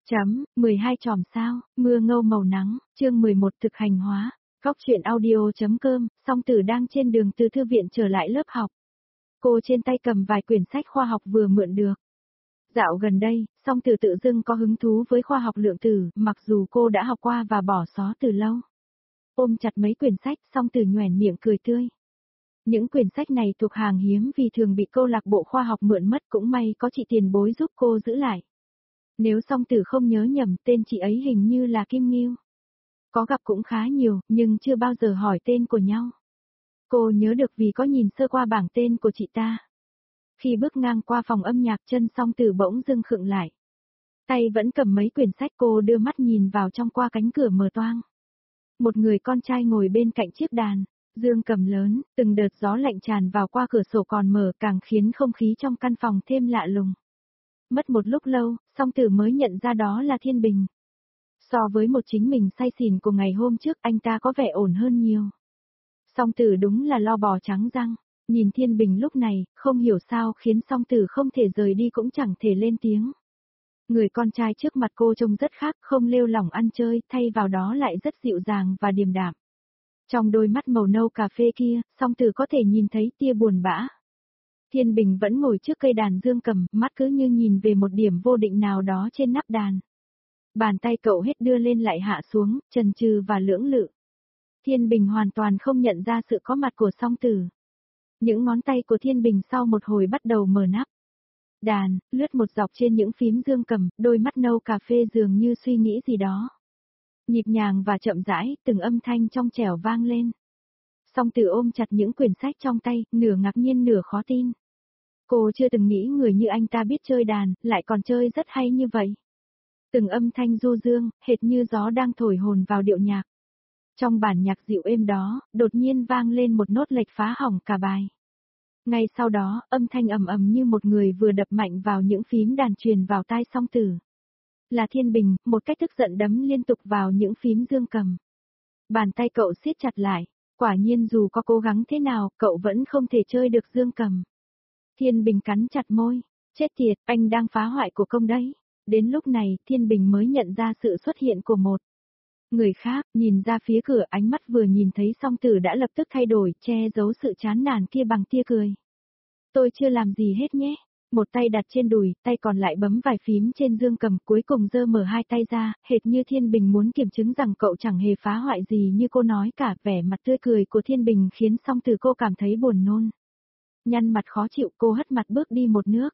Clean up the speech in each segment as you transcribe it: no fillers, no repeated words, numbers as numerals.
12 chòm sao, mưa ngâu màu nắng, chương 11 thực hành hóa, góc chuyện audio.com, song tử đang trên đường từ thư viện trở lại lớp học. Cô trên tay cầm vài quyển sách khoa học vừa mượn được. Dạo gần đây, song tử tự dưng có hứng thú với khoa học lượng tử, mặc dù cô đã học qua và bỏ xó từ lâu. Ôm chặt mấy quyển sách, song tử nhoẻn miệng cười tươi. Những quyển sách này thuộc hàng hiếm vì thường bị câu lạc bộ khoa học mượn mất, cũng may có chị tiền bối giúp cô giữ lại. Nếu song tử không nhớ nhầm, tên chị ấy hình như là Kim Nghiêu. Có gặp cũng khá nhiều, nhưng chưa bao giờ hỏi tên của nhau. Cô nhớ được vì có nhìn sơ qua bảng tên của chị ta. Khi bước ngang qua phòng âm nhạc, chân song tử bỗng dưng khựng lại. Tay vẫn cầm mấy quyển sách, cô đưa mắt nhìn vào trong qua cánh cửa mờ toang. Một người con trai ngồi bên cạnh chiếc đàn, dương cầm lớn, từng đợt gió lạnh tràn vào qua cửa sổ còn mở, càng khiến không khí trong căn phòng thêm lạ lùng. Mất một lúc lâu, song tử mới nhận ra đó là Thiên Bình. So với một chính mình say xỉn của ngày hôm trước, anh ta có vẻ ổn hơn nhiều. Song tử đúng là lo bò trắng răng, nhìn Thiên Bình lúc này, không hiểu sao khiến song tử không thể rời đi cũng chẳng thể lên tiếng. Người con trai trước mặt cô trông rất khác, không lêu lỏng ăn chơi, thay vào đó lại rất dịu dàng và điềm đạm. Trong đôi mắt màu nâu cà phê kia, song tử có thể nhìn thấy tia buồn bã. Thiên Bình vẫn ngồi trước cây đàn dương cầm, mắt cứ như nhìn về một điểm vô định nào đó trên nắp đàn. Bàn tay cậu hết đưa lên lại hạ xuống, chần chừ và lưỡng lự. Thiên Bình hoàn toàn không nhận ra sự có mặt của song tử. Những ngón tay của Thiên Bình sau một hồi bắt đầu mở nắp đàn, lướt một dọc trên những phím dương cầm, đôi mắt nâu cà phê dường như suy nghĩ gì đó. Nhịp nhàng và chậm rãi, từng âm thanh trong trẻo vang lên. Song tử ôm chặt những quyển sách trong tay, nửa ngạc nhiên nửa khó tin. Cô chưa từng nghĩ người như anh ta biết chơi đàn, lại còn chơi rất hay như vậy. Từng âm thanh du dương, hệt như gió đang thổi hồn vào điệu nhạc. Trong bản nhạc dịu êm đó, đột nhiên vang lên một nốt lệch phá hỏng cả bài. Ngay sau đó, âm thanh ầm ầm như một người vừa đập mạnh vào những phím đàn truyền vào tai song tử. Là Thiên Bình, một cách tức giận đấm liên tục vào những phím dương cầm. Bàn tay cậu siết chặt lại, quả nhiên dù có cố gắng thế nào, cậu vẫn không thể chơi được dương cầm. Thiên Bình cắn chặt môi, chết tiệt, anh đang phá hoại của công đấy. Đến lúc này, Thiên Bình mới nhận ra sự xuất hiện của một người khác, nhìn ra phía cửa, ánh mắt vừa nhìn thấy song tử đã lập tức thay đổi, che giấu sự chán nản kia bằng tia cười. Tôi chưa làm gì hết nhé. Một tay đặt trên đùi, tay còn lại bấm vài phím trên dương cầm, cuối cùng giơ mở hai tay ra, hệt như Thiên Bình muốn kiểm chứng rằng cậu chẳng hề phá hoại gì như cô nói cả. Vẻ mặt tươi cười của Thiên Bình khiến song tử cô cảm thấy buồn nôn. Nhăn mặt khó chịu, cô hất mặt bước đi một nước.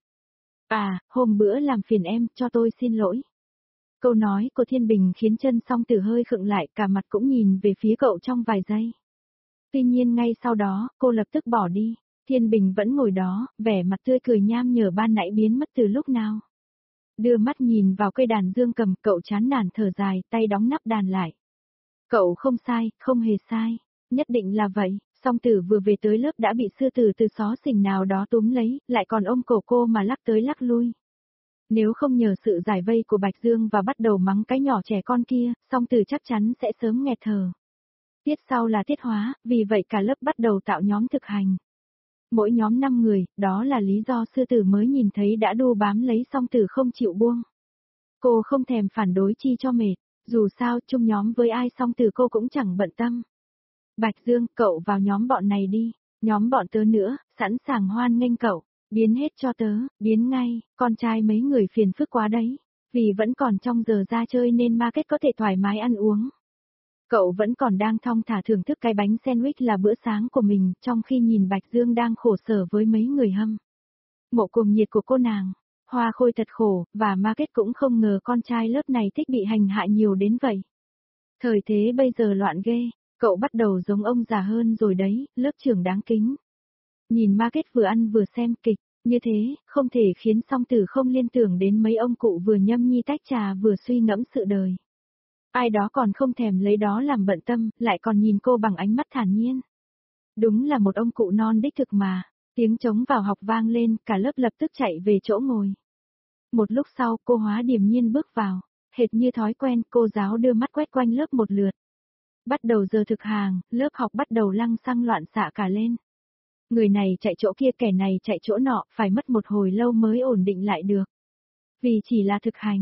À, hôm bữa làm phiền em, cho tôi xin lỗi. Câu nói của Thiên Bình khiến chân song tử hơi khựng lại, cả mặt cũng nhìn về phía cậu trong vài giây. Tuy nhiên ngay sau đó, cô lập tức bỏ đi. Thiên Bình vẫn ngồi đó, vẻ mặt tươi cười nham nhở ban nãy biến mất từ lúc nào. Đưa mắt nhìn vào cây đàn dương cầm, cậu chán nản thở dài, tay đóng nắp đàn lại. Cậu không sai, không hề sai. Nhất định là vậy. Song tử vừa về tới lớp đã bị sư tử từ xó xỉnh nào đó túm lấy, lại còn ôm cổ cô mà lắc tới lắc lui. Nếu không nhờ sự giải vây của Bạch Dương và bắt đầu mắng cái nhỏ trẻ con kia, song tử chắc chắn sẽ sớm nghẹt thở. Tiết sau là tiết hóa, vì vậy cả lớp bắt đầu tạo nhóm thực hành. Mỗi nhóm 5 người, đó là lý do sư tử mới nhìn thấy đã đu bám lấy song tử không chịu buông. Cô không thèm phản đối chi cho mệt, dù sao chung nhóm với ai song tử cô cũng chẳng bận tâm. Bạch Dương, cậu vào nhóm bọn này đi, nhóm bọn tớ nữa, sẵn sàng hoan nghênh cậu, biến hết cho tớ, biến ngay, con trai mấy người phiền phức quá đấy, vì vẫn còn trong giờ ra chơi nên market có thể thoải mái ăn uống. Cậu vẫn còn đang thong thả thưởng thức cái bánh sandwich là bữa sáng của mình, trong khi nhìn Bạch Dương đang khổ sở với mấy người hâm mộ cuồng nhiệt của cô nàng. Hoa Khôi thật khổ, và market cũng không ngờ con trai lớp này thích bị hành hạ nhiều đến vậy. Thời thế bây giờ loạn ghê. Cậu bắt đầu giống ông già hơn rồi đấy, lớp trưởng đáng kính. Nhìn market vừa ăn vừa xem kịch, như thế, không thể khiến song tử không liên tưởng đến mấy ông cụ vừa nhâm nhi tách trà vừa suy ngẫm sự đời. Ai đó còn không thèm lấy đó làm bận tâm, lại còn nhìn cô bằng ánh mắt thản nhiên. Đúng là một ông cụ non đích thực mà. Tiếng trống vào học vang lên, cả lớp lập tức chạy về chỗ ngồi. Một lúc sau, cô Hóa điềm nhiên bước vào. Hệt như thói quen, cô giáo đưa mắt quét quanh lớp một lượt. Bắt đầu giờ thực hàng, lớp học bắt đầu lăng xăng loạn xạ cả lên. Người này chạy chỗ kia, kẻ này chạy chỗ nọ, phải mất một hồi lâu mới ổn định lại được. Vì chỉ là thực hành,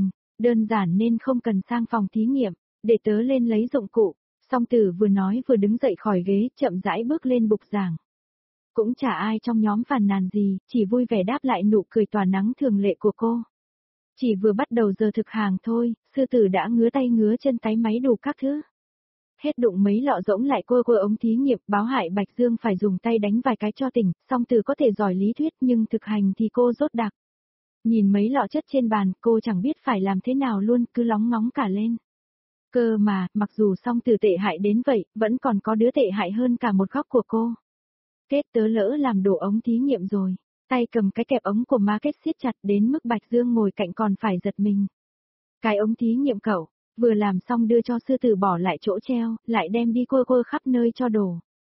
Đơn giản nên không cần sang phòng thí nghiệm, để tớ lên lấy dụng cụ. Song Tử vừa nói vừa đứng dậy khỏi ghế, chậm rãi bước lên bục giảng. Cũng chả ai trong nhóm phàn nàn gì, chỉ vui vẻ đáp lại nụ cười tỏa nắng thường lệ của cô. Chỉ vừa bắt đầu giờ thực hàng thôi, Sư Tử đã ngứa tay ngứa chân tái máy đủ các thứ. Hết đụng mấy lọ rỗng lại cô ống thí nghiệm, báo hại Bạch Dương phải dùng tay đánh vài cái cho tỉnh. Song Tử có thể giỏi lý thuyết nhưng thực hành thì cô rốt đặc. Nhìn mấy lọ chất trên bàn, cô chẳng biết phải làm thế nào luôn, cứ lóng ngóng cả lên. Cơ mà, mặc dù Song Tử tệ hại đến vậy, vẫn còn có đứa tệ hại hơn cả một góc của cô. Kết tớ lỡ làm đổ ống thí nghiệm rồi. Tay cầm cái kẹp ống của má Kết siết chặt đến mức Bạch Dương ngồi cạnh còn phải giật mình. Cái ống thí nghiệm cậu, vừa làm xong đưa cho Sư Tử bỏ lại chỗ treo, lại đem đi quơ khắp nơi cho đổ.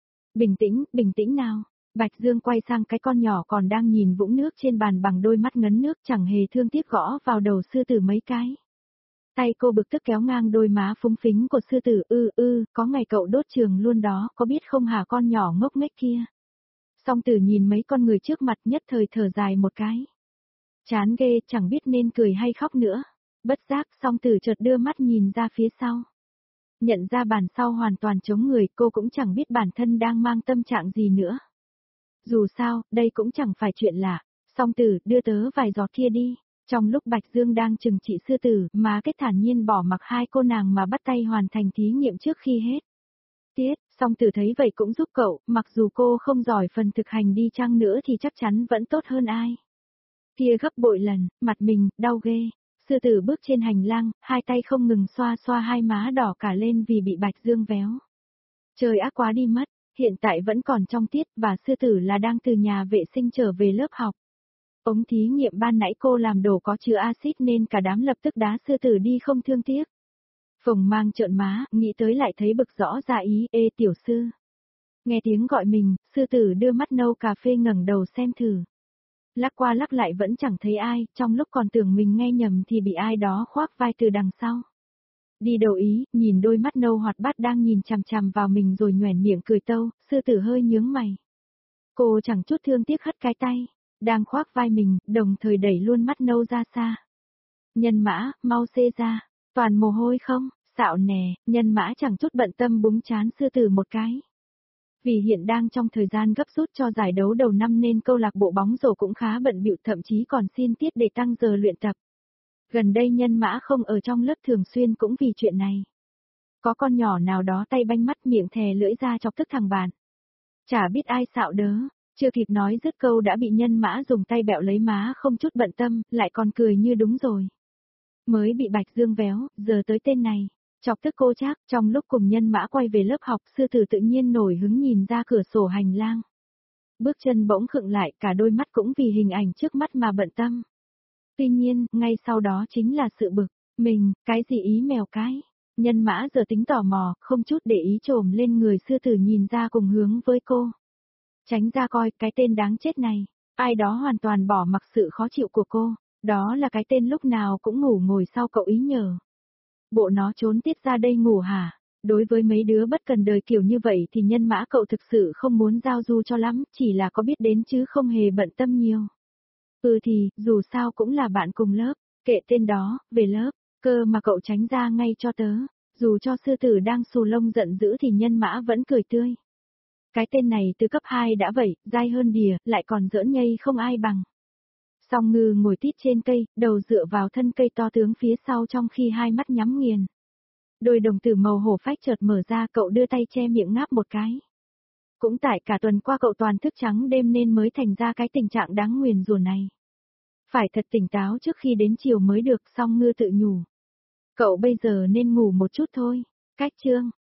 Bình tĩnh nào. Bạch Dương quay sang cái con nhỏ còn đang nhìn vũng nước trên bàn bằng đôi mắt ngấn nước chẳng hề thương tiếc gõ vào đầu Sư Tử mấy cái. Tay cô bực tức kéo ngang đôi má phúng phính của Sư Tử, có ngày cậu đốt trường luôn đó, có biết không hả con nhỏ ngốc nghếch kia. Song Tử nhìn mấy con người trước mặt nhất thời thở dài một cái. Chán ghê, chẳng biết nên cười hay khóc nữa. Bất giác, Song Tử chợt đưa mắt nhìn ra phía sau. Nhận ra bàn sau hoàn toàn trống người, cô cũng chẳng biết bản thân đang mang tâm trạng gì nữa. Dù sao, đây cũng chẳng phải chuyện lạ. Song Tử, đưa tớ vài giọt kia đi. Trong lúc Bạch Dương đang trừng trị Sư Tử, má Kết thản nhiên bỏ mặc hai cô nàng mà bắt tay hoàn thành thí nghiệm trước khi hết. Song Tử thấy vậy cũng giúp cậu, mặc dù cô không giỏi phần thực hành đi chăng nữa thì chắc chắn vẫn tốt hơn ai. Kia gấp bội lần, mặt mình, đau ghê. Sư Tử bước trên hành lang, hai tay không ngừng xoa xoa hai má đỏ cả lên vì bị Bạch Dương véo. Trời ác quá đi mất, hiện tại vẫn còn trong tiết và Sư Tử là đang từ nhà vệ sinh trở về lớp học. Ống thí nghiệm ban nãy cô làm đổ có chứa axit nên cả đám lập tức đá Sư Tử đi không thương tiếc. Phùng Mang trợn má, nghĩ tới lại thấy bực rõ ra ý, ê tiểu sư. Nghe tiếng gọi mình, Sư Tử đưa mắt nâu cà phê ngẩng đầu xem thử. Lắc qua lắc lại vẫn chẳng thấy ai, trong lúc còn tưởng mình nghe nhầm thì bị ai đó khoác vai từ đằng sau. Đi đầu ý, nhìn đôi mắt nâu hoạt bát đang nhìn chằm chằm vào mình rồi nhoẻn miệng cười tâu, Sư Tử hơi nhướng mày. Cô chẳng chút thương tiếc hất cái tay, đang khoác vai mình, đồng thời đẩy luôn mắt nâu ra xa. Nhân Mã, mau xê ra, toàn mồ hôi không? Xạo nè, Nhân Mã chẳng chút bận tâm búng chán Sư Tử một cái. Vì hiện đang trong thời gian gấp rút cho giải đấu đầu năm nên câu lạc bộ bóng rổ cũng khá bận bịu, thậm chí còn xin tiết để tăng giờ luyện tập. Gần đây Nhân Mã không ở trong lớp thường xuyên cũng vì chuyện này. Có con nhỏ nào đó tay banh mắt miệng thè lưỡi ra chọc tức thằng bạn. Chả biết ai xạo đớ, chưa kịp nói dứt câu đã bị Nhân Mã dùng tay bẹo lấy má không chút bận tâm, lại còn cười như đúng rồi. Mới bị Bạch Dương véo, giờ tới tên này. Chọc tức cô chắc, trong lúc cùng Nhân Mã quay về lớp học, Sư Tử tự nhiên nổi hứng nhìn ra cửa sổ hành lang. Bước chân bỗng khựng lại, cả đôi mắt cũng vì hình ảnh trước mắt mà bận tâm. Tuy nhiên, ngay sau đó chính là sự bực, mình, cái gì ý mèo cái. Nhân Mã giờ tính tò mò, không chút để ý trồm lên người Sư Tử nhìn ra cùng hướng với cô. Tránh ra coi, cái tên đáng chết này, ai đó hoàn toàn bỏ mặc sự khó chịu của cô, đó là cái tên lúc nào cũng ngủ ngồi sau cậu ý nhờ. Bộ nó trốn tiết ra đây ngủ hả? Đối với mấy đứa bất cần đời kiểu như vậy thì Nhân Mã cậu thực sự không muốn giao du cho lắm, chỉ là có biết đến chứ không hề bận tâm nhiều. Thì, dù sao cũng là bạn cùng lớp, kệ tên đó, về lớp, cơ mà cậu tránh ra ngay cho tớ. Dù cho Sư Tử đang xù lông giận dữ thì Nhân Mã vẫn cười tươi. Cái tên này từ cấp 2 đã vậy, dai hơn đìa, lại còn giỡn nhây không ai bằng. Song Ngư ngồi tít trên cây, đầu dựa vào thân cây to tướng phía sau trong khi hai mắt nhắm nghiền. Đôi đồng tử màu hổ phách chợt mở ra, cậu đưa tay che miệng ngáp một cái. Cũng tại cả tuần qua cậu toàn thức trắng đêm nên mới thành ra cái tình trạng đáng nguyền rủa này. Phải thật tỉnh táo trước khi đến chiều mới được, Song Ngư tự nhủ. Cậu bây giờ nên ngủ một chút thôi. Cách chương